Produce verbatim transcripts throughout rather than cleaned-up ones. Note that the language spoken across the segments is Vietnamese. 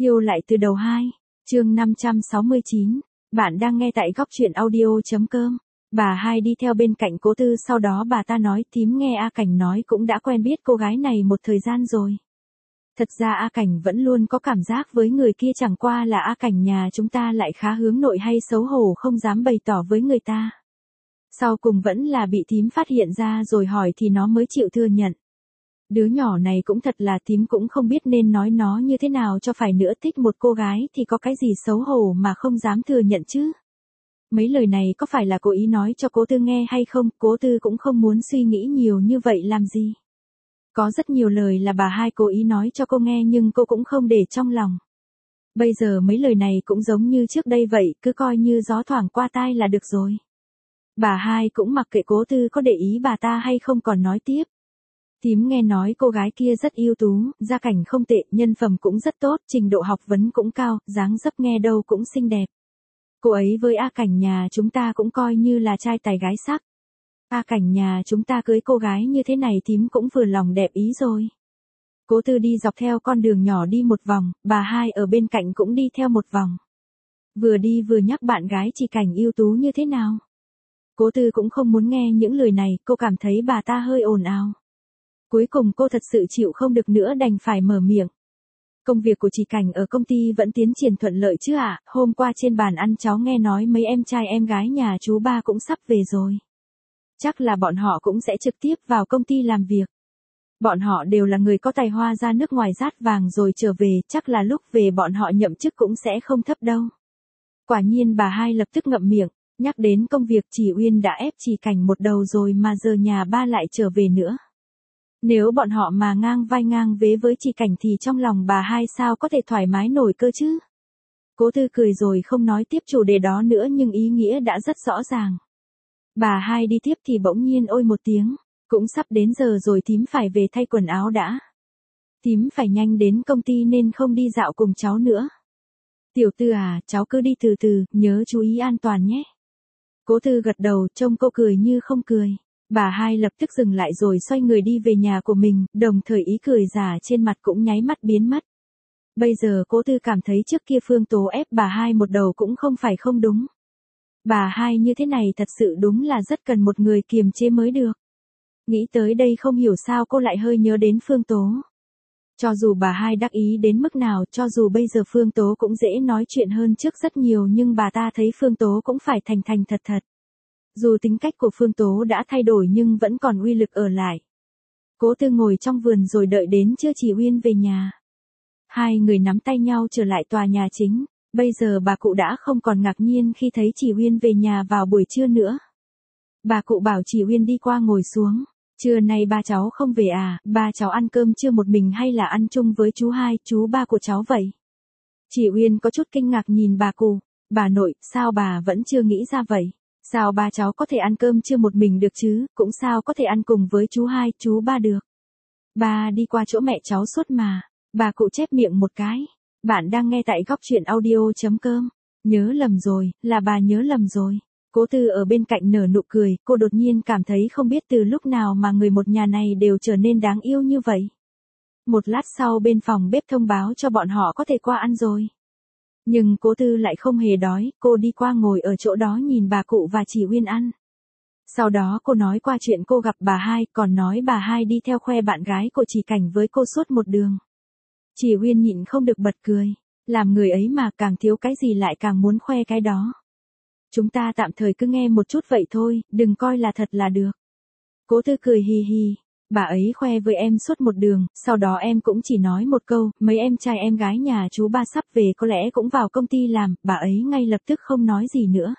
Yêu lại từ đầu hai, chương năm trăm sáu mươi chín. Bạn đang nghe tại góc truyện audio.com. Bà hai đi theo bên cạnh Cố Tư, sau đó bà ta nói thím nghe A Cảnh nói cũng đã quen biết cô gái này một thời gian rồi. Thật ra A Cảnh vẫn luôn có cảm giác với người kia, chẳng qua là A Cảnh nhà chúng ta lại khá hướng nội hay xấu hổ không dám bày tỏ với người ta. Sau cùng vẫn là bị thím phát hiện ra rồi hỏi thì nó mới chịu thừa nhận. Đứa nhỏ này cũng thật là, thím cũng không biết nên nói nó như thế nào cho phải nữa, thích một cô gái thì có cái gì xấu hổ mà không dám thừa nhận chứ. Mấy lời này có phải là cố ý nói cho Cố Tư nghe hay không, Cố Tư cũng không muốn suy nghĩ nhiều như vậy làm gì. Có rất nhiều lời là bà hai cố ý nói cho cô nghe nhưng cô cũng không để trong lòng. Bây giờ mấy lời này cũng giống như trước đây vậy, cứ coi như gió thoảng qua tai là được rồi. Bà hai cũng mặc kệ Cố Tư có để ý bà ta hay không, còn nói tiếp. Thím nghe nói cô gái kia rất ưu tú, gia cảnh không tệ, nhân phẩm cũng rất tốt, trình độ học vấn cũng cao, dáng dấp nghe đâu cũng xinh đẹp. Cô ấy với A Cảnh nhà chúng ta cũng coi như là trai tài gái sắc. A Cảnh nhà chúng ta cưới cô gái như thế này thím cũng vừa lòng đẹp ý rồi. Cố Tư đi dọc theo con đường nhỏ đi một vòng, bà hai ở bên cạnh cũng đi theo một vòng. Vừa đi vừa nhắc bạn gái chị Cảnh ưu tú như thế nào. Cố Tư cũng không muốn nghe những lời này, cô cảm thấy bà ta hơi ồn ào. Cuối cùng cô thật sự chịu không được nữa đành phải mở miệng. Công việc của chị Cảnh ở công ty vẫn tiến triển thuận lợi chứ ạ? À? Hôm qua trên bàn ăn cháu nghe nói mấy em trai em gái nhà chú ba cũng sắp về rồi. Chắc là bọn họ cũng sẽ trực tiếp vào công ty làm việc. Bọn họ đều là người có tài hoa, ra nước ngoài rát vàng rồi trở về, chắc là lúc về bọn họ nhậm chức cũng sẽ không thấp đâu. Quả nhiên bà hai lập tức ngậm miệng, nhắc đến công việc chị Uyên đã ép chị Cảnh một đầu rồi mà giờ nhà ba lại trở về nữa. Nếu bọn họ mà ngang vai ngang vế với chị Cảnh thì trong lòng bà hai sao có thể thoải mái nổi cơ chứ. Cố Tư cười rồi không nói tiếp chủ đề đó nữa nhưng ý nghĩa đã rất rõ ràng. Bà hai đi tiếp thì bỗng nhiên ôi một tiếng, cũng sắp đến giờ rồi, thím phải về thay quần áo đã. Thím phải nhanh đến công ty nên không đi dạo cùng cháu nữa. Tiểu Tư à, cháu cứ đi từ từ, nhớ chú ý an toàn nhé. Cố Tư gật đầu, trông cô cười như không cười. Bà hai lập tức dừng lại rồi xoay người đi về nhà của mình, đồng thời ý cười giả trên mặt cũng nháy mắt biến mất. Bây giờ Cố Tư cảm thấy trước kia Phương Tố ép bà hai một đầu cũng không phải không đúng. Bà hai như thế này thật sự đúng là rất cần một người kiềm chế mới được. Nghĩ tới đây không hiểu sao cô lại hơi nhớ đến Phương Tố. Cho dù bà hai đắc ý đến mức nào, cho dù bây giờ Phương Tố cũng dễ nói chuyện hơn trước rất nhiều, nhưng bà ta thấy Phương Tố cũng phải thành thành thật thật. Dù tính cách của Phương Tố đã thay đổi nhưng vẫn còn uy lực ở lại. Cố Tư ngồi trong vườn rồi đợi đến trưa chị Uyên về nhà. Hai người nắm tay nhau trở lại tòa nhà chính. Bây giờ bà cụ đã không còn ngạc nhiên khi thấy chị Uyên về nhà vào buổi trưa nữa. Bà cụ bảo chị Uyên đi qua ngồi xuống. Trưa nay ba cháu không về à, ba cháu ăn cơm trưa một mình hay là ăn chung với chú hai, chú ba của cháu vậy? Chị Uyên có chút kinh ngạc nhìn bà cụ. Bà nội, sao bà vẫn chưa nghĩ ra vậy? Sao ba cháu có thể ăn cơm trưa một mình được chứ, cũng sao có thể ăn cùng với chú hai, chú ba được. Ba đi qua chỗ mẹ cháu suốt mà. Bà cụ chép miệng một cái. Bạn đang nghe tại góc truyện audio.com. Nhớ lầm rồi, là bà nhớ lầm rồi. Cố Tư ở bên cạnh nở nụ cười, cô đột nhiên cảm thấy không biết từ lúc nào mà người một nhà này đều trở nên đáng yêu như vậy. Một lát sau bên phòng bếp thông báo cho bọn họ có thể qua ăn rồi. Nhưng Cố Tư lại không hề đói, cô đi qua ngồi ở chỗ đó nhìn bà cụ và chị Uyên ăn. Sau đó cô nói qua chuyện cô gặp bà hai, còn nói bà hai đi theo khoe bạn gái của chị Cảnh với cô suốt một đường. Chị Uyên nhịn không được bật cười, làm người ấy mà càng thiếu cái gì lại càng muốn khoe cái đó. Chúng ta tạm thời cứ nghe một chút vậy thôi, đừng coi là thật là được. Cố Tư cười hì hì. Bà ấy khoe với em suốt một đường, sau đó em cũng chỉ nói một câu, mấy em trai em gái nhà chú ba sắp về có lẽ cũng vào công ty làm, bà ấy ngay lập tức không nói gì nữa.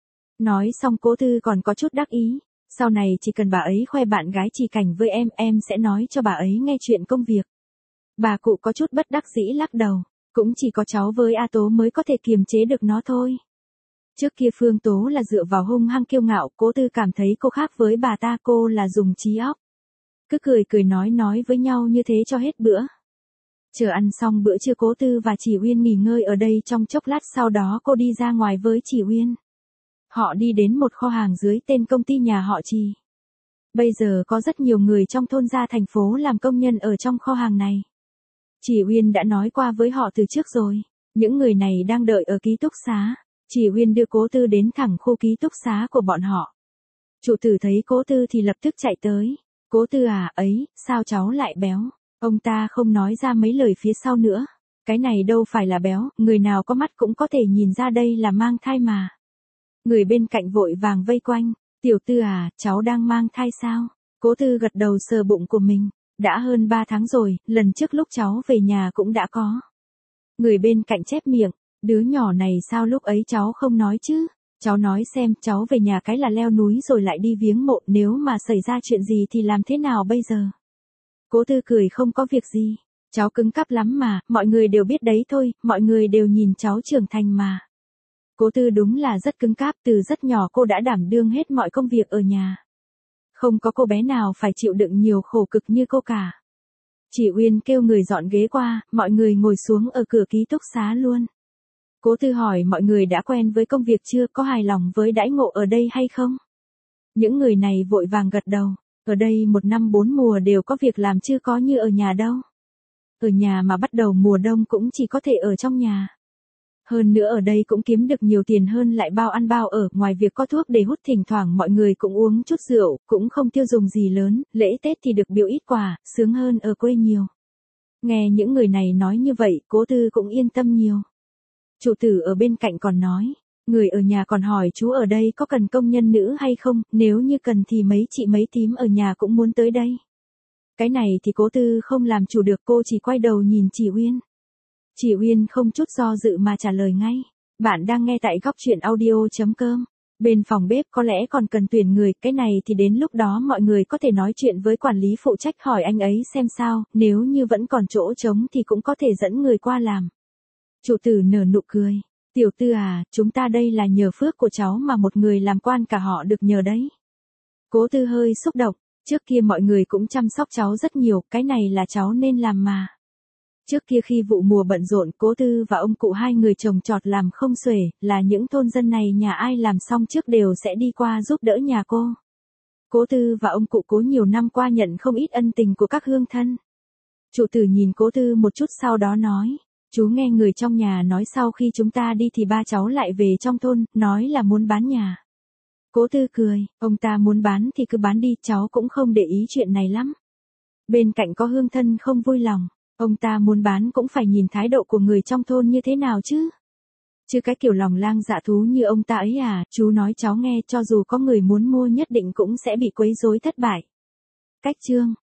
Nói xong Cố Tư còn có chút đắc ý, sau này chỉ cần bà ấy khoe bạn gái chị Cảnh với em, em sẽ nói cho bà ấy nghe chuyện công việc. Bà cụ có chút bất đắc dĩ lắc đầu, cũng chỉ có cháu với A Tố mới có thể kiềm chế được nó thôi. Trước kia Phương Tố là dựa vào hung hăng kiêu ngạo, Cố Tư cảm thấy cô khác với bà ta, cô là dùng trí óc. Cứ cười cười nói nói với nhau như thế cho hết bữa. Chờ ăn xong bữa trưa Cố Tư và chị Uyên nghỉ ngơi ở đây trong chốc lát, sau đó cô đi ra ngoài với chị Uyên. Họ đi đến một kho hàng dưới tên công ty nhà họ Trì. Bây giờ có rất nhiều người trong thôn ra thành phố làm công nhân ở trong kho hàng này. Chỉ Uyên đã nói qua với họ từ trước rồi. Những người này đang đợi ở ký túc xá. Chỉ Uyên đưa Cố Tư đến thẳng khu ký túc xá của bọn họ. Trụ tử thấy Cố Tư thì lập tức chạy tới. Cố Tư à, ấy, sao cháu lại béo? Ông ta không nói ra mấy lời phía sau nữa. Cái này đâu phải là béo, người nào có mắt cũng có thể nhìn ra đây là mang thai mà. Người bên cạnh vội vàng vây quanh. Tiểu Tư à, cháu đang mang thai sao? Cố Tư gật đầu sờ bụng của mình. Đã hơn ba tháng rồi, lần trước lúc cháu về nhà cũng đã có. Người bên cạnh chép miệng. Đứa nhỏ này sao lúc ấy cháu không nói chứ? Cháu nói xem, cháu về nhà cái là leo núi rồi lại đi viếng mộ, nếu mà xảy ra chuyện gì thì làm thế nào bây giờ? Cố Tư cười không có việc gì. Cháu cứng cáp lắm mà, mọi người đều biết đấy thôi, mọi người đều nhìn cháu trưởng thành mà. Cố Tư đúng là rất cứng cáp, từ rất nhỏ cô đã đảm đương hết mọi công việc ở nhà. Không có cô bé nào phải chịu đựng nhiều khổ cực như cô cả. Chỉ Uyên kêu người dọn ghế qua, mọi người ngồi xuống ở cửa ký túc xá luôn. Cố Tư hỏi mọi người đã quen với công việc chưa, có hài lòng với đãi ngộ ở đây hay không? Những người này vội vàng gật đầu. Ở đây một năm bốn mùa đều có việc làm chứ có như ở nhà đâu. Ở nhà mà bắt đầu mùa đông cũng chỉ có thể ở trong nhà. Hơn nữa ở đây cũng kiếm được nhiều tiền hơn lại bao ăn bao ở, ngoài việc có thuốc để hút thỉnh thoảng mọi người cũng uống chút rượu, cũng không tiêu dùng gì lớn, lễ Tết thì được biếu ít quà, sướng hơn ở quê nhiều. Nghe những người này nói như vậy, Cố Tư cũng yên tâm nhiều. Trụ tử ở bên cạnh còn nói, người ở nhà còn hỏi chú ở đây có cần công nhân nữ hay không, nếu như cần thì mấy chị mấy tím ở nhà cũng muốn tới đây. Cái này thì Cố Tư không làm chủ được, cô chỉ quay đầu nhìn Chỉ Uyên. Chỉ Uyên không chút do dự mà trả lời ngay. Bạn đang nghe tại góc truyện audio chấm com. Bên phòng bếp có lẽ còn cần tuyển người, cái này thì đến lúc đó mọi người có thể nói chuyện với quản lý phụ trách hỏi anh ấy xem sao, nếu như vẫn còn chỗ trống thì cũng có thể dẫn người qua làm. Trụ tử nở nụ cười. Tiểu Tư à, chúng ta đây là nhờ phước của cháu mà một người làm quan cả họ được nhờ đấy. Cố Tư hơi xúc động, trước kia mọi người cũng chăm sóc cháu rất nhiều, cái này là cháu nên làm mà. Trước kia khi vụ mùa bận rộn, Cố Tư và ông cụ hai người trồng trọt làm không xuể, là những thôn dân này nhà ai làm xong trước đều sẽ đi qua giúp đỡ nhà cô. Cố Tư và ông cụ Cố nhiều năm qua nhận không ít ân tình của các hương thân. Trụ tử nhìn Cố Tư một chút sau đó nói, chú nghe người trong nhà nói sau khi chúng ta đi thì ba cháu lại về trong thôn, nói là muốn bán nhà. Cố Tư cười, ông ta muốn bán thì cứ bán đi, cháu cũng không để ý chuyện này lắm. Bên cạnh có hương thân không vui lòng. Ông ta muốn bán cũng phải nhìn thái độ của người trong thôn như thế nào chứ. Chứ cái kiểu lòng lang dạ thú như ông ta ấy à, chú nói cháu nghe, cho dù có người muốn mua nhất định cũng sẽ bị quấy rối thất bại. Cách chương